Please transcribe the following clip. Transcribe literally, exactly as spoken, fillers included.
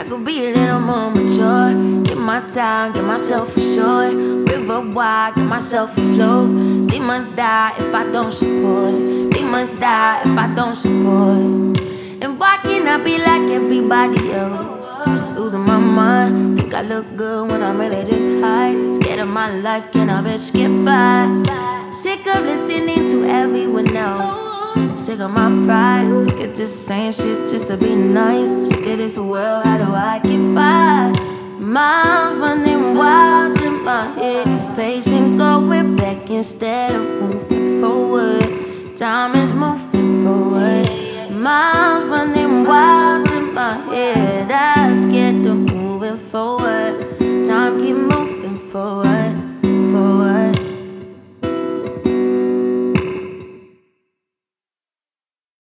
could be a little more mature. Get my time, get myself assured. River wide, get myself afloat. Demons die if I don't support. Demons die if I don't support. And why can't I be like everybody else? Losing my mind, think I look good when I'm really just high. Scared of my life, can I bitch get by? Sick of listening to everyone else. Sick of my pride, sick of just saying shit just to be nice. Sick of this world, how do I get by? Miles running wild in my head, pacing going back instead of moving forward. Time is moving forward. Miles running wild in my head, I'm scared of moving forward. Time keep moving forward.